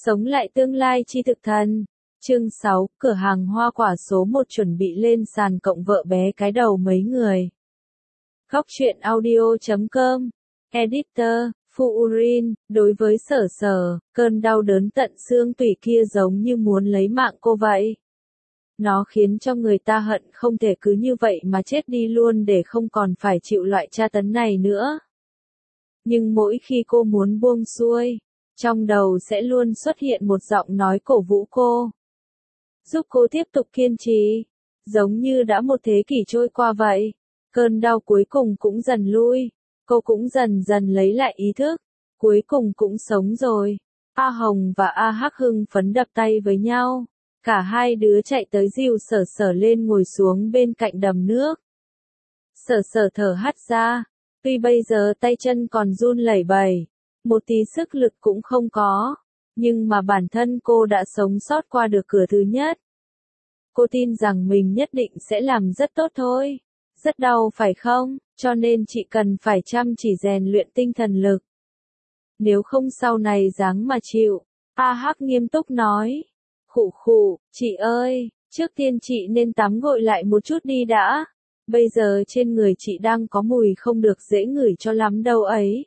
Sống lại tương lai chi thực thần. Chương 6, cửa hàng hoa quả số 1 chuẩn bị lên sàn cộng vợ bé cái đầu mấy người. Góc truyện audio.com. Editor, Fuurin, đối với Sở Sở, cơn đau đớn tận xương tủy kia giống như muốn lấy mạng cô vậy. Nó khiến cho người ta hận không thể cứ như vậy mà chết đi luôn để không còn phải chịu loại tra tấn này nữa. Nhưng mỗi khi cô muốn buông xuôi, trong đầu sẽ luôn xuất hiện một giọng nói cổ vũ cô, giúp cô tiếp tục kiên trì. Giống như đã một thế kỷ trôi qua vậy, cơn đau cuối cùng cũng dần lui, cô cũng dần dần lấy lại ý thức, cuối cùng cũng sống rồi. A Hồng và A Hắc hưng phấn đập tay với nhau, cả hai đứa chạy tới dìu Sở Sở lên ngồi xuống bên cạnh đầm nước. Sở Sở thở hắt ra, tuy bây giờ tay chân còn run lẩy bẩy, một tí sức lực cũng không có, nhưng mà bản thân cô đã sống sót qua được cửa thứ nhất. Cô tin rằng mình nhất định sẽ làm rất tốt thôi. Rất đau phải không? Cho nên chị cần phải chăm chỉ rèn luyện tinh thần lực. Nếu không sau này ráng mà chịu. A Hắc nghiêm túc nói. Khụ khụ, chị ơi, trước tiên chị nên tắm gội lại một chút đi đã. Bây giờ trên người chị đang có mùi không được dễ ngửi cho lắm đâu ấy.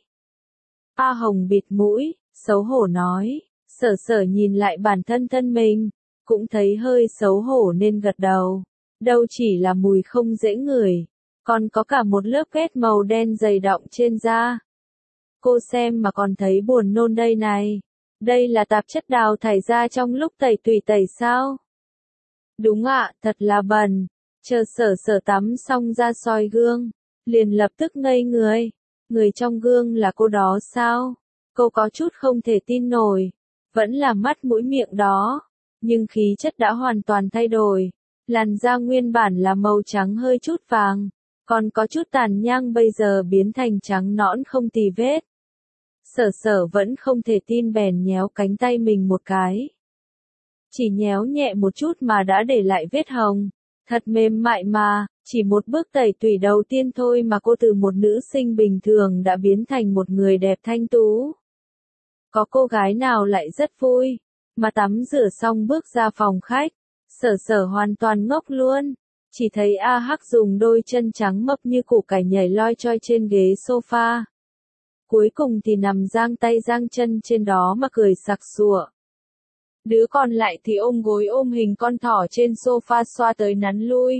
A Hồng bịt mũi, xấu hổ nói. Sở Sở nhìn lại bản thân thân mình, cũng thấy hơi xấu hổ nên gật đầu. Đâu chỉ là mùi không dễ ngửi, còn có cả một lớp kết màu đen dày đọng trên da. Cô xem mà còn thấy buồn nôn đây này. Đây là tạp chất đào thải ra trong lúc tẩy tủy tẩy sao? Đúng ạ, thật là bẩn. Chờ Sở Sở tắm xong ra soi gương, liền lập tức ngây người. Người trong gương là cô đó sao? Cô có chút không thể tin nổi. Vẫn là mắt mũi miệng đó, nhưng khí chất đã hoàn toàn thay đổi. Làn da nguyên bản là màu trắng hơi chút vàng, còn có chút tàn nhang bây giờ biến thành trắng nõn không tì vết. Sở Sở vẫn không thể tin bèn nhéo cánh tay mình một cái. Chỉ nhéo nhẹ một chút mà đã để lại vết hồng. Thật mềm mại mà, chỉ một bước tẩy tủy đầu tiên thôi mà cô từ một nữ sinh bình thường đã biến thành một người đẹp thanh tú. Có cô gái nào lại rất vui, mà tắm rửa xong bước ra phòng khách. Sở Sở hoàn toàn ngốc luôn, chỉ thấy A Hắc dùng đôi chân trắng mập như củ cải nhảy loi choi trên ghế sofa. Cuối cùng thì nằm giang tay giang chân trên đó mà cười sặc sụa. Đứa còn lại thì ôm gối ôm hình con thỏ trên sofa xoa tới nắn lui.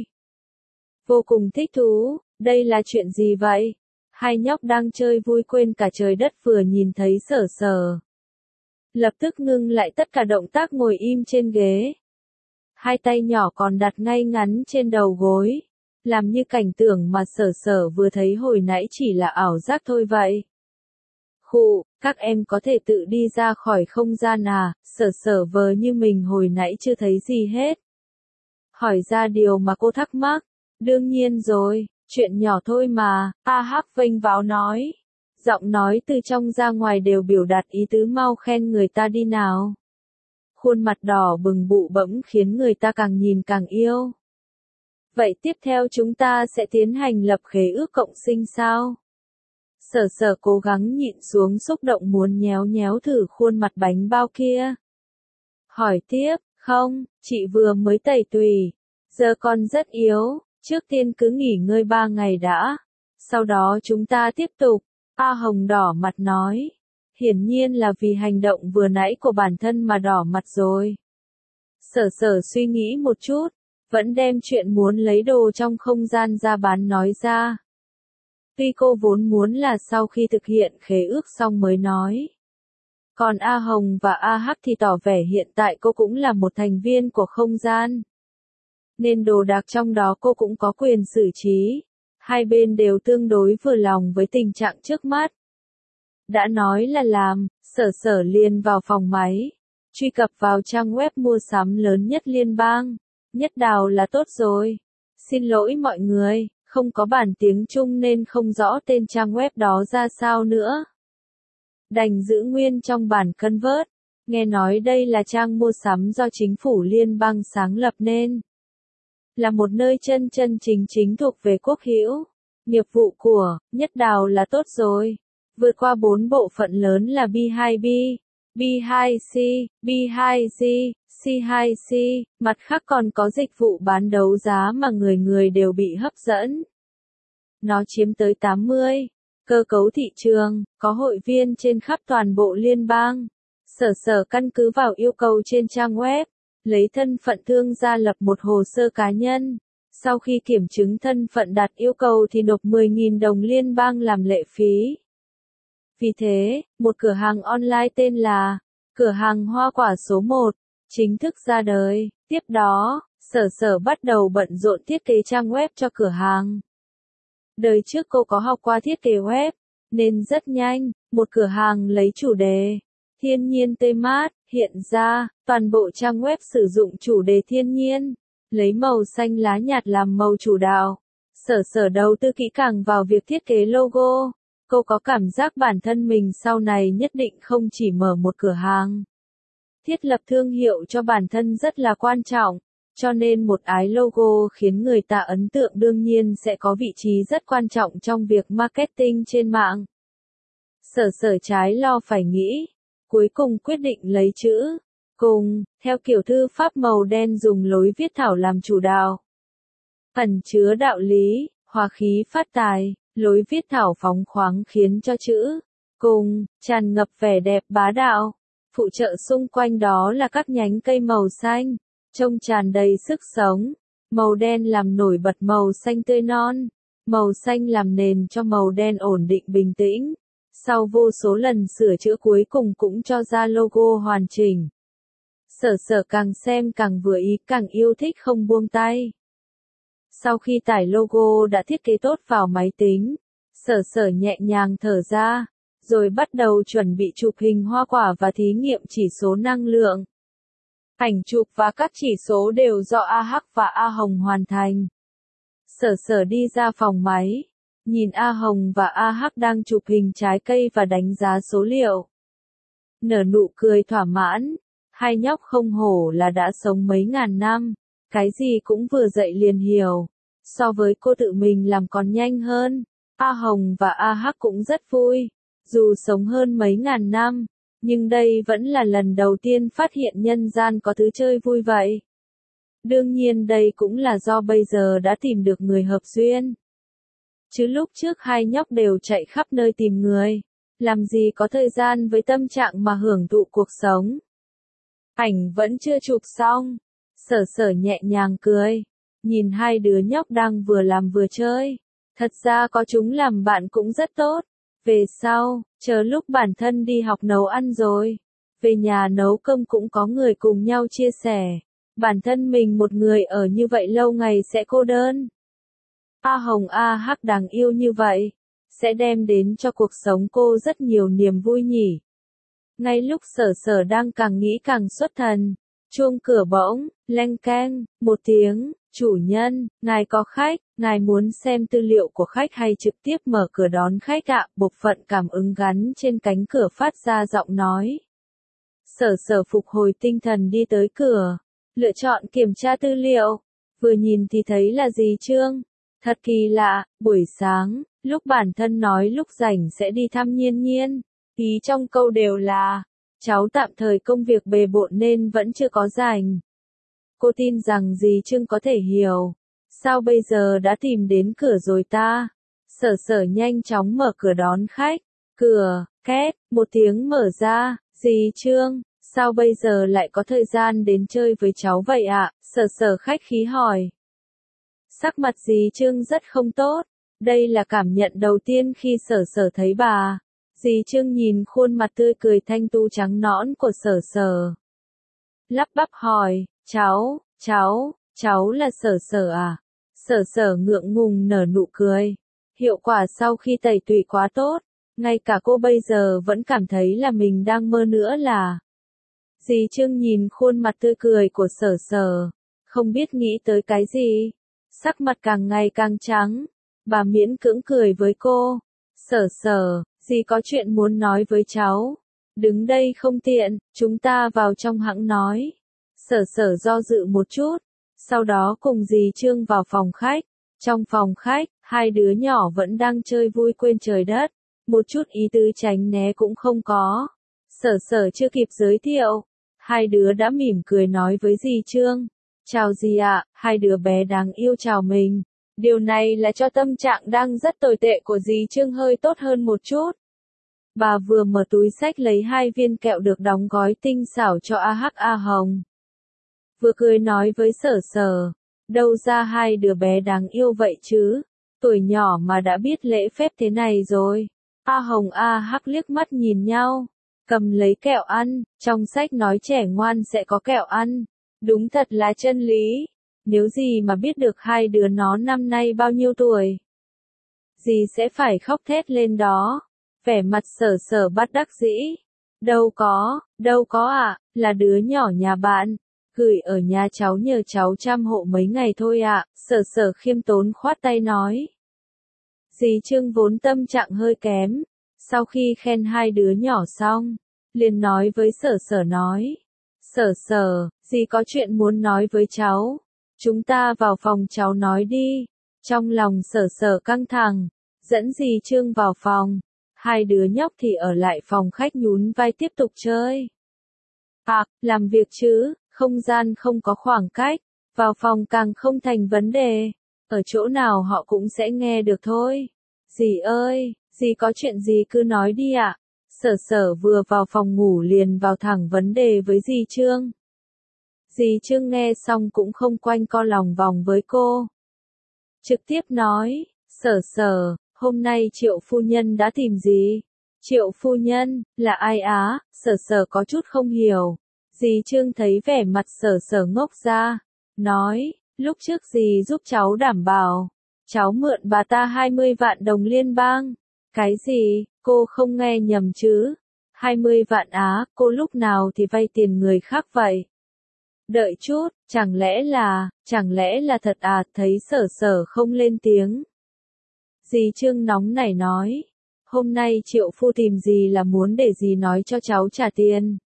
Vô cùng thích thú, đây là chuyện gì vậy? Hai nhóc đang chơi vui quên cả trời đất vừa nhìn thấy Sở Sở. Lập tức ngưng lại tất cả động tác ngồi im trên ghế. Hai tay nhỏ còn đặt ngay ngắn trên đầu gối, làm như cảnh tượng mà Sở Sở vừa thấy hồi nãy chỉ là ảo giác thôi vậy. Khụ, các em có thể tự đi ra khỏi không gian à? Sở Sở vờ như mình hồi nãy chưa thấy gì hết. Hỏi ra điều mà cô thắc mắc. Đương nhiên rồi, chuyện nhỏ thôi mà, A Hắc vênh váo nói. Giọng nói từ trong ra ngoài đều biểu đạt ý tứ mau khen người ta đi nào. Khuôn mặt đỏ bừng bụ bẫm khiến người ta càng nhìn càng yêu. Vậy tiếp theo chúng ta sẽ tiến hành lập khế ước cộng sinh sao? Sở Sở cố gắng nhịn xuống xúc động muốn nhéo nhéo thử khuôn mặt bánh bao kia. Hỏi tiếp, không, chị vừa mới tẩy tủy, giờ còn rất yếu, trước tiên cứ nghỉ ngơi 3 ngày đã, sau đó chúng ta tiếp tục. A Hồng đỏ mặt nói. Hiển nhiên là vì hành động vừa nãy của bản thân mà đỏ mặt rồi. Sở Sở suy nghĩ một chút, vẫn đem chuyện muốn lấy đồ trong không gian ra bán nói ra. Tuy cô vốn muốn là sau khi thực hiện khế ước xong mới nói. Còn A Hồng và A Hắc thì tỏ vẻ hiện tại cô cũng là một thành viên của không gian. Nên đồ đạc trong đó cô cũng có quyền xử trí. Hai bên đều tương đối vừa lòng với tình trạng trước mắt. Đã nói là làm, Sở Sở liền vào phòng máy, truy cập vào trang web mua sắm lớn nhất liên bang. Nhất Đào là tốt rồi. Xin lỗi mọi người, không có bản tiếng Trung nên không rõ tên trang web đó ra sao nữa. Đành giữ nguyên trong bản convert. Nghe nói đây là trang mua sắm do chính phủ liên bang sáng lập nên. Là một nơi chân chân chính thuộc về quốc hữu. Nghiệp vụ của Nhất Đào là tốt rồi. Vượt qua 4 bộ phận lớn là B2B, B2C, B2G, C2C, mặt khác còn có dịch vụ bán đấu giá mà người người đều bị hấp dẫn. Nó chiếm tới 80. Cơ cấu thị trường, có hội viên trên khắp toàn bộ liên bang. Sở căn cứ vào yêu cầu trên trang web, lấy thân phận thương gia lập một hồ sơ cá nhân. Sau khi kiểm chứng thân phận đạt yêu cầu thì nộp 10.000 đồng liên bang làm lệ phí. Vì thế, một cửa hàng online tên là Cửa hàng Hoa Quả số 1 chính thức ra đời. Tiếp đó, Sở bắt đầu bận rộn thiết kế trang web cho cửa hàng. Đời trước cô có học qua thiết kế web, nên rất nhanh, một cửa hàng lấy chủ đề thiên nhiên tươi mát hiện ra. Toàn bộ trang web sử dụng chủ đề thiên nhiên, lấy màu xanh lá nhạt làm màu chủ đạo. Sở đầu tư kỹ càng vào việc thiết kế logo. Cô có cảm giác bản thân mình sau này nhất định không chỉ mở một cửa hàng. Thiết lập thương hiệu cho bản thân rất là quan trọng, cho nên một ái logo khiến người ta ấn tượng đương nhiên sẽ có vị trí rất quan trọng trong việc marketing trên mạng. Sở trái lo phải nghĩ, cuối cùng quyết định lấy chữ cùng, theo kiểu thư pháp màu đen dùng lối viết thảo làm chủ đạo. Ẩn chứa đạo lý, hòa khí phát tài, lối viết thảo phóng khoáng khiến cho chữ cùng tràn ngập vẻ đẹp bá đạo. Phụ trợ xung quanh đó là các nhánh cây màu xanh, trông tràn đầy sức sống. Màu đen làm nổi bật màu xanh tươi non, màu xanh làm nền cho màu đen ổn định bình tĩnh. Sau vô số lần sửa chữa cuối cùng cũng cho ra logo hoàn chỉnh. Sở càng xem càng vừa ý, càng yêu thích không buông tay. Sau khi tải logo đã thiết kế tốt vào máy tính, Sở nhẹ nhàng thở ra, rồi bắt đầu chuẩn bị chụp hình hoa quả và thí nghiệm chỉ số năng lượng. Ảnh chụp và các chỉ số đều do AH và A Hồng hoàn thành. Sở đi ra phòng máy, nhìn A Hồng và AH đang chụp hình trái cây và đánh giá số liệu. Nở nụ cười thỏa mãn, hai nhóc không hổ là đã sống mấy ngàn năm, cái gì cũng vừa dậy liền hiểu. So với cô tự mình làm còn nhanh hơn. A Hồng và AH cũng rất vui, dù sống hơn mấy ngàn năm, nhưng đây vẫn là lần đầu tiên phát hiện nhân gian có thứ chơi vui vậy. Đương nhiên đây cũng là do bây giờ đã tìm được người hợp duyên. Chứ lúc trước hai nhóc đều chạy khắp nơi tìm người, làm gì có thời gian với tâm trạng mà hưởng thụ cuộc sống. Ảnh vẫn chưa chụp xong, Sở nhẹ nhàng cười, nhìn hai đứa nhóc đang vừa làm vừa chơi. Thật ra có chúng làm bạn cũng rất tốt. Về sau, chờ lúc bản thân đi học nấu ăn rồi, về nhà nấu cơm cũng có người cùng nhau chia sẻ. Bản thân mình một người ở như vậy lâu ngày sẽ cô đơn. A Hồng AH đáng yêu như vậy, sẽ đem đến cho cuộc sống cô rất nhiều niềm vui nhỉ. Ngay lúc Sở đang càng nghĩ càng xuất thần, chuông cửa bỗng leng keng một tiếng. Chủ nhân, ngài có khách, ngài muốn xem tư liệu của khách hay trực tiếp mở cửa đón khách ạ? Bộ phận cảm ứng gắn trên cánh cửa phát ra giọng nói. Sở phục hồi tinh thần đi tới cửa, lựa chọn kiểm tra tư liệu. Vừa nhìn thì thấy là Dì Trương. Thật kỳ lạ, buổi sáng, lúc bản thân nói lúc rảnh sẽ đi thăm Nhiên Nhiên, ý trong câu đều là, cháu tạm thời công việc bề bộn nên vẫn chưa có rảnh. Cô tin rằng dì Trương có thể hiểu. Sao bây giờ đã tìm đến cửa rồi ta? Sở nhanh chóng mở cửa đón khách. Cửa, két, một tiếng mở ra. Dì Trương, sao bây giờ lại có thời gian đến chơi với cháu vậy ạ? Sở khách khí hỏi. Sắc mặt dì Trương rất không tốt. Đây là cảm nhận đầu tiên khi Sở thấy bà. Dì Trương nhìn khuôn mặt tươi cười thanh tu trắng nõn của Sở. Lắp bắp hỏi. Cháu là Sở à? Sở ngượng ngùng nở nụ cười. Hiệu quả sau khi tẩy tủy quá tốt, ngay cả cô bây giờ vẫn cảm thấy là mình đang mơ nữa là. Dì Trương nhìn khuôn mặt tươi cười của Sở, không biết nghĩ tới cái gì. Sắc mặt càng ngày càng trắng, bà miễn cưỡng cười với cô. Sở, dì có chuyện muốn nói với cháu. Đứng đây không tiện, chúng ta vào trong hãng nói. Sở do dự một chút, sau đó cùng dì Trương vào phòng khách. Trong phòng khách, hai đứa nhỏ vẫn đang chơi vui quên trời đất, một chút ý tứ tránh né cũng không có. Sở Sở chưa kịp giới thiệu, hai đứa đã mỉm cười nói với dì Trương. Chào dì ạ, hai đứa bé đáng yêu chào mình. Điều này là cho tâm trạng đang rất tồi tệ của dì Trương hơi tốt hơn một chút. Bà vừa mở túi xách lấy 2 viên kẹo được đóng gói tinh xảo cho A Hồng. Vừa cười nói với Sở Sở, đâu ra hai đứa bé đáng yêu vậy chứ, tuổi nhỏ mà đã biết lễ phép thế này rồi. A Hồng liếc mắt nhìn nhau, cầm lấy kẹo ăn, trong sách nói trẻ ngoan sẽ có kẹo ăn, đúng thật là chân lý, nếu gì mà biết được hai đứa nó năm nay bao nhiêu tuổi, dì sẽ phải khóc thét lên đó. Vẻ mặt Sở Sở bất đắc dĩ, đâu có ạ, là đứa nhỏ nhà bạn, gửi ở nhà cháu nhờ cháu chăm hộ mấy ngày thôi ạ. Sở Sở khiêm tốn khoát tay nói. Dì Trương vốn tâm trạng hơi kém, sau khi khen hai đứa nhỏ xong, liền nói với Sở Sở nói. Sở Sở, dì có chuyện muốn nói với cháu, chúng ta vào phòng cháu nói đi. Trong lòng Sở Sở căng thẳng, dẫn dì Trương vào phòng, hai đứa nhóc thì ở lại phòng khách nhún vai tiếp tục chơi. Làm việc chứ, không gian không có khoảng cách, vào phòng càng không thành vấn đề, ở chỗ nào họ cũng sẽ nghe được thôi. Dì ơi, dì có chuyện gì cứ nói đi ạ. Sở Sở vừa vào phòng ngủ liền vào thẳng vấn đề với dì Trương. Dì Trương nghe xong cũng không quanh co lòng vòng với cô. Trực tiếp nói, Sở Sở, hôm nay Triệu phu nhân đã tìm gì? Triệu phu nhân, là ai á? Sở Sở có chút không hiểu. Dì Trương thấy vẻ mặt Sở Sở ngốc ra, nói, lúc trước dì giúp cháu đảm bảo, cháu mượn bà ta 20 vạn đồng liên bang. Cái gì, cô không nghe nhầm chứ? 20 vạn á, cô lúc nào thì vay tiền người khác vậy? Đợi chút, chẳng lẽ là thật à? Thấy Sở Sở không lên tiếng, dì Trương nóng nảy nói, hôm nay Triệu phu tìm dì là muốn để dì nói cho cháu trả tiền.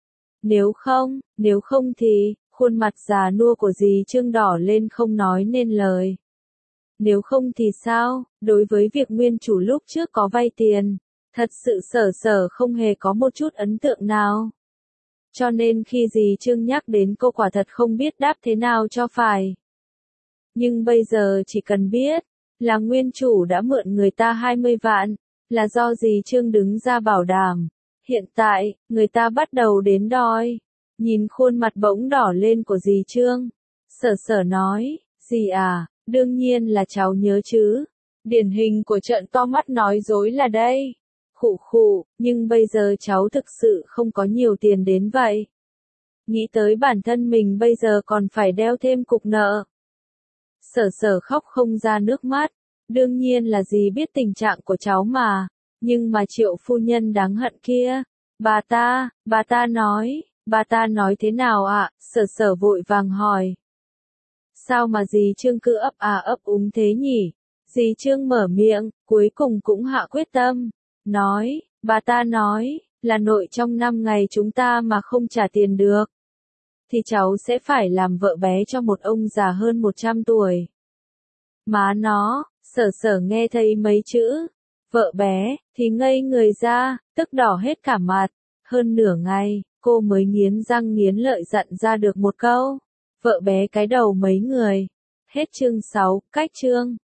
Nếu không thì, khuôn mặt già nua của dì Trương đỏ lên không nói nên lời. Nếu không thì sao, đối với việc nguyên chủ lúc trước có vay tiền, thật sự Sở Sở không hề có một chút ấn tượng nào. Cho nên khi dì Trương nhắc đến cô quả thật không biết đáp thế nào cho phải. Nhưng bây giờ chỉ cần biết, là nguyên chủ đã mượn người ta 20 vạn, là do dì Trương đứng ra bảo đảm. Hiện tại, người ta bắt đầu đến đòi. Nhìn khuôn mặt bỗng đỏ lên của dì Trương, Sở Sở nói, dì à, đương nhiên là cháu nhớ chứ. Điển hình của trợn to mắt nói dối là đây. Khụ, nhưng bây giờ cháu thực sự không có nhiều tiền đến vậy. Nghĩ tới bản thân mình bây giờ còn phải đeo thêm cục nợ. Sở Sở khóc không ra nước mắt, đương nhiên là dì biết tình trạng của cháu mà, nhưng mà Triệu phu nhân đáng hận kia, bà ta nói thế nào ạ? Sở Sở vội vàng hỏi. Sao mà dì Trương cứ ấp úng thế nhỉ? Dì Trương mở miệng, cuối cùng cũng hạ quyết tâm, nói, bà ta nói, là nội trong 5 ngày chúng ta mà không trả tiền được, thì cháu sẽ phải làm vợ bé cho một ông già hơn 100 tuổi. Má nó, Sở Sở nghe thấy mấy chữ, vợ bé, thì ngây người ra, tức đỏ hết cả mặt. Hơn nửa ngày, cô mới nghiến răng nghiến lợi dặn ra được một câu, vợ bé cái đầu mấy người. Hết chương 6, cách chương.